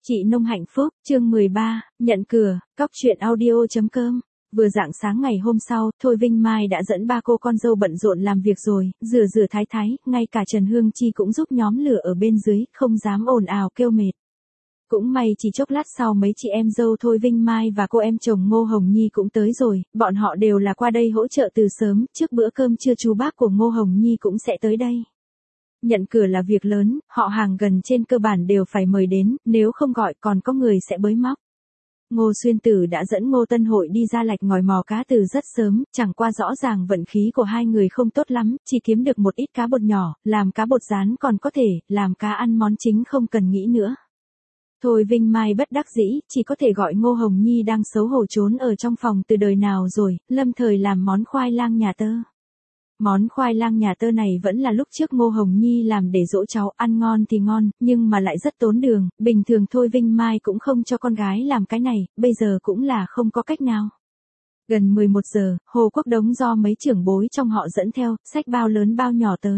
Chị Nông hạnh phúc, chương 13, nhận cửa, cóc truyện audio.com. Vừa rạng sáng ngày hôm sau, Thôi Vinh Mai đã dẫn ba cô con dâu bận rộn làm việc rồi, rửa thái thái, ngay cả Trần Hương Chi cũng giúp nhóm lửa ở bên dưới, không dám ồn ào kêu mệt. Cũng may chỉ chốc lát sau mấy chị em dâu Thôi Vinh Mai và cô em chồng Ngô Hồng Nhi cũng tới rồi, bọn họ đều là qua đây hỗ trợ từ sớm, trước bữa cơm trưa chú bác của Ngô Hồng Nhi cũng sẽ tới đây. Nhận cửa là việc lớn, họ hàng gần trên cơ bản đều phải mời đến, nếu không gọi còn có người sẽ bới móc. Ngô Xuyên Tử đã dẫn Ngô Tân Hội đi ra lạch ngòi mò cá từ rất sớm, chẳng qua rõ ràng vận khí của hai người không tốt lắm, chỉ kiếm được một ít cá bột nhỏ, làm cá bột rán còn có thể, làm cá ăn món chính không cần nghĩ nữa. Thôi Vinh Mai bất đắc dĩ, chỉ có thể gọi Ngô Hồng Nhi đang xấu hổ trốn ở trong phòng từ đời nào rồi, lâm thời làm món khoai lang nhà tơ. Món khoai lang nhà tơ này vẫn là lúc trước Ngô Hồng Nhi làm để dỗ cháu, ăn ngon thì ngon, nhưng mà lại rất tốn đường, bình thường Thôi Vinh Mai cũng không cho con gái làm cái này, bây giờ cũng là không có cách nào. Gần 11 giờ, Hồ Quốc Đống do mấy trưởng bối trong họ dẫn theo, xách bao lớn bao nhỏ tới.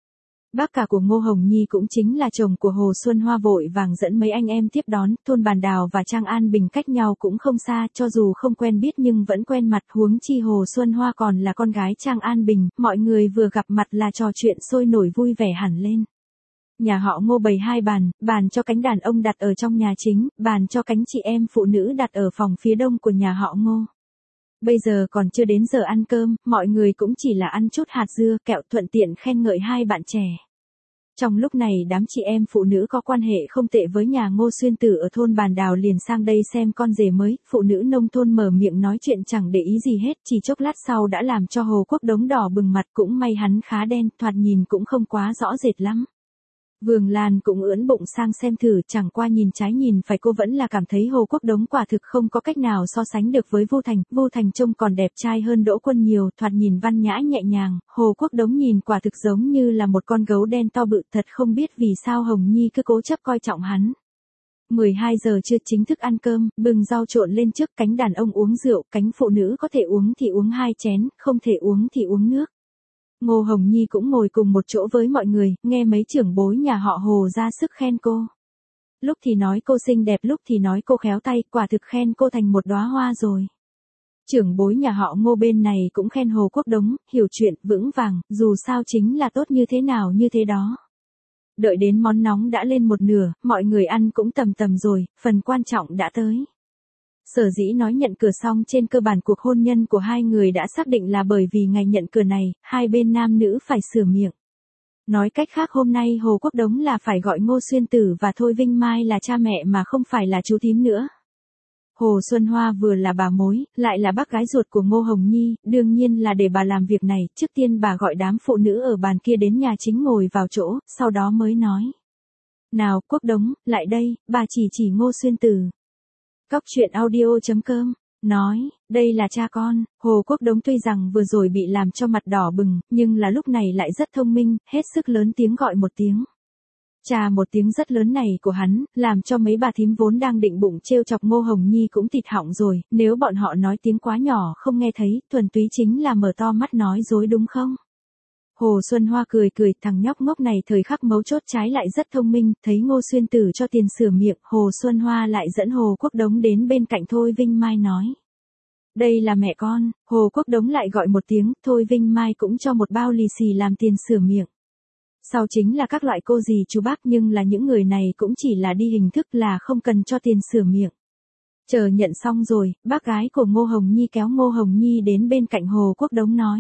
Bác cả của Ngô Hồng Nhi cũng chính là chồng của Hồ Xuân Hoa vội vàng dẫn mấy anh em tiếp đón, thôn Bàn Đào và Trang An Bình cách nhau cũng không xa, cho dù không quen biết nhưng vẫn quen mặt, huống chi Hồ Xuân Hoa còn là con gái Trang An Bình, mọi người vừa gặp mặt là trò chuyện sôi nổi vui vẻ hẳn lên. Nhà họ Ngô bày hai bàn, bàn cho cánh đàn ông đặt ở trong nhà chính, bàn cho cánh chị em phụ nữ đặt ở phòng phía đông của nhà họ Ngô. Bây giờ còn chưa đến giờ ăn cơm, mọi người cũng chỉ là ăn chút hạt dưa, kẹo thuận tiện khen ngợi hai bạn trẻ. Trong lúc này đám chị em phụ nữ có quan hệ không tệ với nhà Ngô Xuyên Tử ở thôn Bàn Đào liền sang đây xem con rể mới, phụ nữ nông thôn mở miệng nói chuyện chẳng để ý gì hết, chỉ chốc lát sau đã làm cho Hồ Quốc Đống đỏ bừng mặt, cũng may hắn khá đen, thoạt nhìn cũng không quá rõ rệt lắm. Vương Lan cũng ưỡn bụng sang xem thử, chẳng qua nhìn trái nhìn phải cô vẫn là cảm thấy Hồ Quốc Đống quả thực không có cách nào so sánh được với Vu Thành trông còn đẹp trai hơn Đỗ Quân nhiều, thoạt nhìn văn nhã nhẹ nhàng, Hồ Quốc Đống nhìn quả thực giống như là một con gấu đen to bự, thật không biết vì sao Hồng Nhi cứ cố chấp coi trọng hắn. 12 giờ trưa chính thức ăn cơm, bừng rau trộn lên trước, cánh đàn ông uống rượu, cánh phụ nữ có thể uống thì uống 2 chén, không thể uống thì uống nước. Ngô Hồng Nhi cũng ngồi cùng một chỗ với mọi người, nghe mấy trưởng bối nhà họ Hồ ra sức khen cô. Lúc thì nói cô xinh đẹp, lúc thì nói cô khéo tay, quả thực khen cô thành một đóa hoa rồi. Trưởng bối nhà họ Ngô bên này cũng khen Hồ Quốc Đống, hiểu chuyện, vững vàng, dù sao chính là tốt như thế nào như thế đó. Đợi đến món nóng đã lên một nửa, mọi người ăn cũng tầm rồi, phần quan trọng đã tới. Sở dĩ nói nhận cửa xong trên cơ bản cuộc hôn nhân của hai người đã xác định là bởi vì ngày nhận cửa này, hai bên nam nữ phải sửa miệng. Nói cách khác hôm nay Hồ Quốc Đống là phải gọi Ngô Xuyên Tử và Thôi Vinh Mai là cha mẹ mà không phải là chú thím nữa. Hồ Xuân Hoa vừa là bà mối, lại là bác gái ruột của Ngô Hồng Nhi, đương nhiên là để bà làm việc này, trước tiên bà gọi đám phụ nữ ở bàn kia đến nhà chính ngồi vào chỗ, sau đó mới nói. Nào Quốc Đống, lại đây, bà chỉ Ngô Xuyên Tử. Cóc truyện audio.com, nói, đây là cha con. Hồ Quốc Đống tuy rằng vừa rồi bị làm cho mặt đỏ bừng, nhưng là lúc này lại rất thông minh, hết sức lớn tiếng gọi một tiếng. Chà, một tiếng rất lớn này của hắn, làm cho mấy bà thím vốn đang định bụng trêu chọc Ngô Hồng Nhi cũng tịt họng rồi, nếu bọn họ nói tiếng quá nhỏ không nghe thấy, thuần túy chính là mở to mắt nói dối đúng không? Hồ Xuân Hoa cười, thằng nhóc ngốc này thời khắc mấu chốt trái lại rất thông minh, thấy Ngô Xuyên Tử cho tiền sửa miệng, Hồ Xuân Hoa lại dẫn Hồ Quốc Đống đến bên cạnh Thôi Vinh Mai nói. Đây là mẹ con, Hồ Quốc Đống lại gọi một tiếng, Thôi Vinh Mai cũng cho một bao lì xì làm tiền sửa miệng. Sau chính là các loại cô dì chú bác, nhưng là những người này cũng chỉ là đi hình thức là không cần cho tiền sửa miệng. Chờ nhận xong rồi, bác gái của Ngô Hồng Nhi kéo Ngô Hồng Nhi đến bên cạnh Hồ Quốc Đống nói.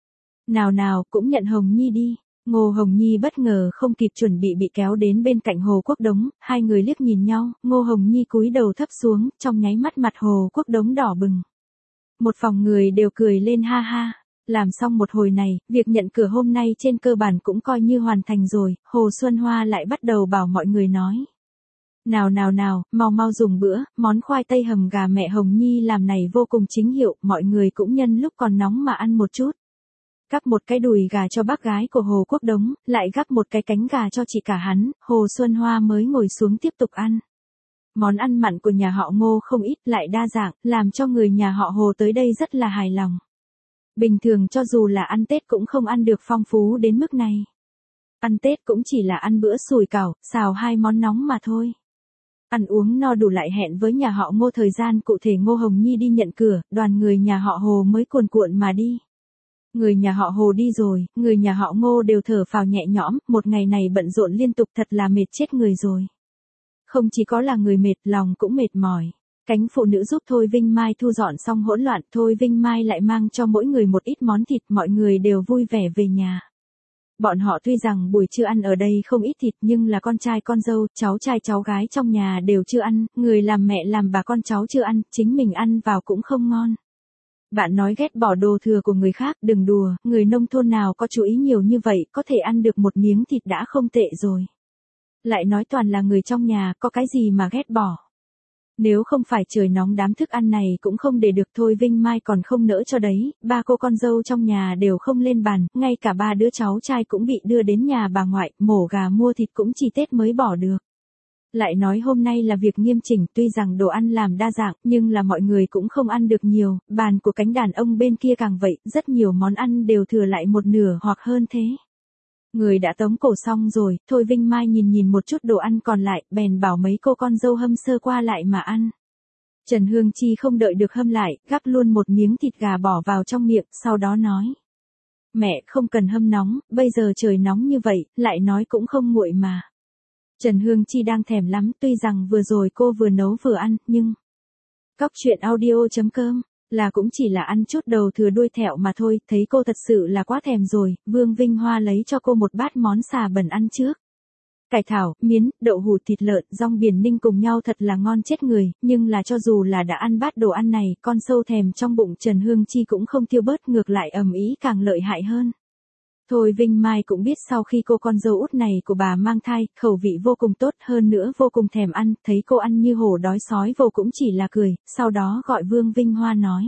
Nào, cũng nhận Hồng Nhi đi. Ngô Hồng Nhi bất ngờ không kịp chuẩn bị kéo đến bên cạnh Hồ Quốc Đống, hai người liếc nhìn nhau, Ngô Hồng Nhi cúi đầu thấp xuống, trong nháy mắt mặt Hồ Quốc Đống đỏ bừng. Một phòng người đều cười lên ha ha. Làm xong một hồi này, việc nhận cửa hôm nay trên cơ bản cũng coi như hoàn thành rồi, Hồ Xuân Hoa lại bắt đầu bảo mọi người nói. Nào, mau dùng bữa, món khoai tây hầm gà mẹ Hồng Nhi làm này vô cùng chính hiệu, mọi người cũng nhân lúc còn nóng mà ăn một chút. Gắp một cái đùi gà cho bác gái của Hồ Quốc Đống, lại gắp một cái cánh gà cho chị cả hắn, Hồ Xuân Hoa mới ngồi xuống tiếp tục ăn. Món ăn mặn của nhà họ Ngô không ít, lại đa dạng, làm cho người nhà họ Hồ tới đây rất là hài lòng. Bình thường cho dù là ăn Tết cũng không ăn được phong phú đến mức này. Ăn Tết cũng chỉ là ăn bữa sủi cảo, xào 2 món nóng mà thôi. Ăn uống no đủ lại hẹn với nhà họ Ngô thời gian cụ thể Ngô Hồng Nhi đi nhận cửa, đoàn người nhà họ Hồ mới cuồn cuộn mà đi. Người nhà họ Hồ đi rồi, người nhà họ Ngô đều thở phào nhẹ nhõm, một ngày này bận rộn liên tục thật là mệt chết người rồi. Không chỉ có là người mệt, lòng cũng mệt mỏi. Cánh phụ nữ giúp Thôi Vinh Mai thu dọn xong hỗn loạn, Thôi Vinh Mai lại mang cho mỗi người một ít món thịt, mọi người đều vui vẻ về nhà. Bọn họ tuy rằng buổi trưa ăn ở đây không ít thịt nhưng là con trai con dâu, cháu trai cháu gái trong nhà đều chưa ăn, người làm mẹ làm bà con cháu chưa ăn, chính mình ăn vào cũng không ngon. Bạn nói ghét bỏ đồ thừa của người khác, đừng đùa, người nông thôn nào có chú ý nhiều như vậy, có thể ăn được một miếng thịt đã không tệ rồi. Lại nói toàn là người trong nhà, có cái gì mà ghét bỏ. Nếu không phải trời nóng đám thức ăn này cũng không để được Thôi Vinh Mai còn không nỡ cho đấy, ba cô con dâu trong nhà đều không lên bàn, ngay cả ba đứa cháu trai cũng bị đưa đến nhà bà ngoại, mổ gà mua thịt cũng chỉ Tết mới bỏ được. Lại nói hôm nay là việc nghiêm chỉnh, tuy rằng đồ ăn làm đa dạng, nhưng là mọi người cũng không ăn được nhiều, bàn của cánh đàn ông bên kia càng vậy, rất nhiều món ăn đều thừa lại một nửa hoặc hơn thế. Người đã tống cổ xong rồi, Thôi Vinh Mai nhìn một chút đồ ăn còn lại, bèn bảo mấy cô con dâu hâm sơ qua lại mà ăn. Trần Hương Chi không đợi được hâm lại, gắp luôn một miếng thịt gà bỏ vào trong miệng, sau đó nói. Mẹ không cần hâm nóng, bây giờ trời nóng như vậy, lại nói cũng không nguội mà. Trần Hương Chi đang thèm lắm, tuy rằng vừa rồi cô vừa nấu vừa ăn, nhưng... Cóc truyện audio.com là cũng chỉ là ăn chút đầu thừa đuôi thẹo mà thôi, thấy cô thật sự là quá thèm rồi, Vương Vinh Hoa lấy cho cô một bát món xà bần ăn trước. Cải thảo, miến, đậu hũ, thịt lợn, rong biển ninh cùng nhau thật là ngon chết người, nhưng là cho dù là đã ăn bát đồ ăn này, con sâu thèm trong bụng Trần Hương Chi cũng không tiêu bớt, ngược lại ầm ĩ càng lợi hại hơn. Thôi Vinh Mai cũng biết sau khi cô con dâu út này của bà mang thai, khẩu vị vô cùng tốt hơn nữa vô cùng thèm ăn, thấy cô ăn như hổ đói sói vô cũng chỉ là cười, sau đó gọi Vương Vinh Hoa nói.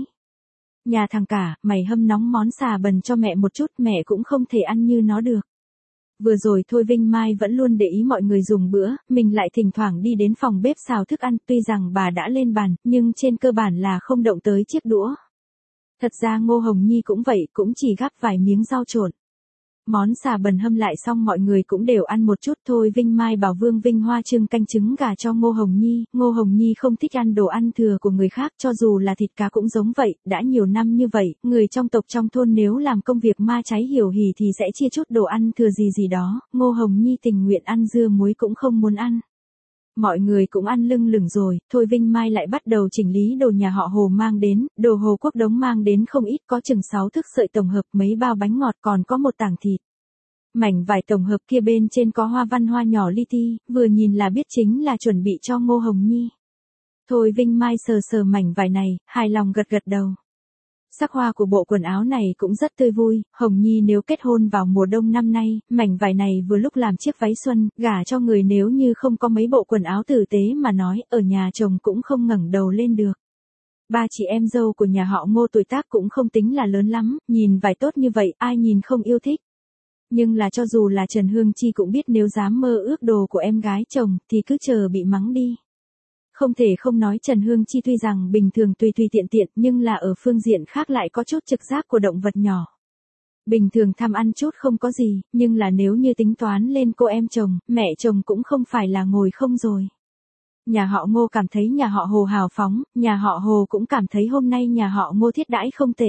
Nhà thằng cả, mày hâm nóng món xà bần cho mẹ một chút, mẹ cũng không thể ăn như nó được. Vừa rồi Thôi Vinh Mai vẫn luôn để ý mọi người dùng bữa, mình lại thỉnh thoảng đi đến phòng bếp xào thức ăn, tuy rằng bà đã lên bàn, nhưng trên cơ bản là không động tới chiếc đũa. Thật ra Ngô Hồng Nhi cũng vậy, cũng chỉ gắp vài miếng rau trộn. Món xà bần hâm lại xong mọi người cũng đều ăn một chút. Thôi Vinh Mai bảo Vương Vinh Hoa trưng canh trứng gà cho Ngô Hồng Nhi. Ngô Hồng Nhi không thích ăn đồ ăn thừa của người khác, cho dù là thịt cá cũng giống vậy, đã nhiều năm như vậy, người trong tộc trong thôn nếu làm công việc ma cháy hiểu hỉ thì sẽ chia chút đồ ăn thừa gì đó, Ngô Hồng Nhi tình nguyện ăn dưa muối cũng không muốn ăn. Mọi người cũng ăn lưng lửng rồi, Thôi Vinh Mai lại bắt đầu chỉnh lý đồ nhà họ Hồ mang đến, đồ Hồ Quốc Đống mang đến không ít, có chừng 6 thước sợi tổng hợp, mấy bao bánh ngọt, còn có một tảng thịt. Mảnh vải tổng hợp kia bên trên có hoa văn hoa nhỏ li ti, vừa nhìn là biết chính là chuẩn bị cho Ngô Hồng Nhi. Thôi Vinh Mai sờ sờ mảnh vải này, hài lòng gật gật đầu. Sắc hoa của bộ quần áo này cũng rất tươi vui, Hồng Nhi nếu kết hôn vào mùa đông năm nay, mảnh vải này vừa lúc làm chiếc váy xuân, gả cho người nếu như không có mấy bộ quần áo tử tế mà nói, ở nhà chồng cũng không ngẩng đầu lên được. Ba chị em dâu của nhà họ Ngô tuổi tác cũng không tính là lớn lắm, nhìn vải tốt như vậy, ai nhìn không yêu thích. Nhưng là cho dù là Trần Hương Chi cũng biết nếu dám mơ ước đồ của em gái chồng, thì cứ chờ bị mắng đi. Không thể không nói Trần Hương Chi tuy rằng bình thường tùy tiện tiện, nhưng là ở phương diện khác lại có chút trực giác của động vật nhỏ. Bình thường tham ăn chút không có gì, nhưng là nếu như tính toán lên cô em chồng, mẹ chồng cũng không phải là ngồi không rồi. Nhà họ Ngô cảm thấy nhà họ Hồ hào phóng, nhà họ Hồ cũng cảm thấy hôm nay nhà họ Ngô thiết đãi không tệ.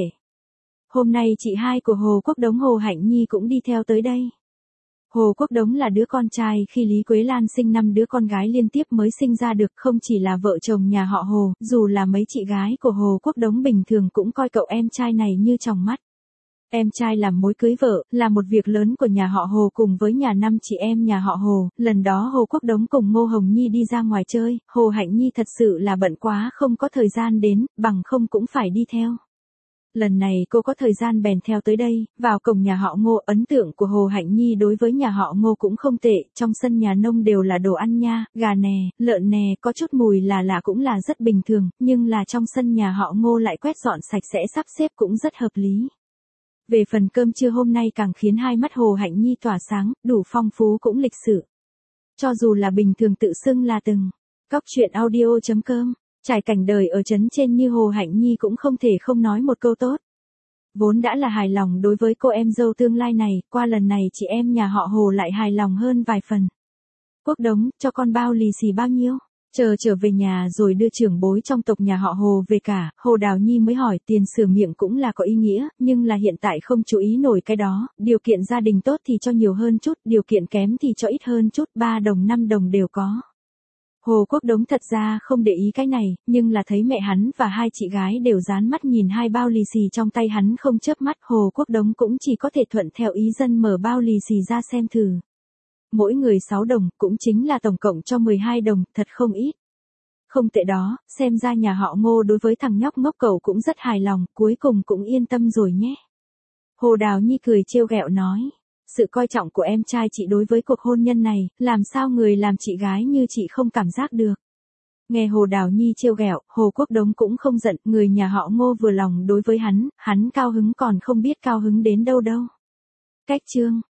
Hôm nay chị hai của Hồ Quốc Đống Hồ Hạnh Nhi cũng đi theo tới đây. Hồ Quốc Đống là đứa con trai khi Lý Quế Lan sinh 5 đứa con gái liên tiếp mới sinh ra được, không chỉ là vợ chồng nhà họ Hồ, dù là mấy chị gái của Hồ Quốc Đống bình thường cũng coi cậu em trai này như trong mắt. Em trai làm mối cưới vợ, là một việc lớn của nhà họ Hồ cùng với nhà 5 chị em nhà họ Hồ, lần đó Hồ Quốc Đống cùng Ngô Hồng Nhi đi ra ngoài chơi, Hồ Hạnh Nhi thật sự là bận quá không có thời gian đến, bằng không cũng phải đi theo. Lần này cô có thời gian bèn theo tới đây, vào cổng nhà họ Ngô, ấn tượng của Hồ Hạnh Nhi đối với nhà họ Ngô cũng không tệ, trong sân nhà nông đều là đồ ăn nha, gà nè, lợn nè, có chút mùi là cũng là rất bình thường, nhưng là trong sân nhà họ Ngô lại quét dọn sạch sẽ sắp xếp cũng rất hợp lý. Về phần cơm trưa hôm nay càng khiến hai mắt Hồ Hạnh Nhi tỏa sáng, đủ phong phú cũng lịch sự. Cho dù là bình thường tự xưng là từng, cóc truyện audio.com. Trải cảnh đời ở trấn trên như Hồ Hạnh Nhi cũng không thể không nói một câu tốt. Vốn đã là hài lòng đối với cô em dâu tương lai này, qua lần này chị em nhà họ Hồ lại hài lòng hơn vài phần. Quốc Đống, cho con bao lì xì bao nhiêu? Trở về nhà rồi đưa trưởng bối trong tộc nhà họ Hồ về cả, Hồ Đào Nhi mới hỏi tiền sửa miệng cũng là có ý nghĩa, nhưng là hiện tại không chú ý nổi cái đó, điều kiện gia đình tốt thì cho nhiều hơn chút, điều kiện kém thì cho ít hơn chút, 3 đồng 5 đồng đều có. Hồ Quốc Đống thật ra không để ý cái này, nhưng là thấy mẹ hắn và hai chị gái đều dán mắt nhìn hai bao lì xì trong tay hắn không chớp mắt, Hồ Quốc Đống cũng chỉ có thể thuận theo ý dân mở bao lì xì ra xem thử. Mỗi người 6 đồng, cũng chính là tổng cộng cho 12 đồng, thật không ít. Không tệ đó, xem ra nhà họ Ngô đối với thằng nhóc ngốc cậu cũng rất hài lòng, cuối cùng cũng yên tâm rồi nhé. Hồ Đào Nhi cười trêu ghẹo nói. Sự coi trọng của em trai chị đối với cuộc hôn nhân này, làm sao người làm chị gái như chị không cảm giác được. Nghe Hồ Đào Nhi trêu ghẹo, Hồ Quốc Đống cũng không giận, người nhà họ Ngô vừa lòng đối với hắn cao hứng còn không biết cao hứng đến đâu đâu. Cách chương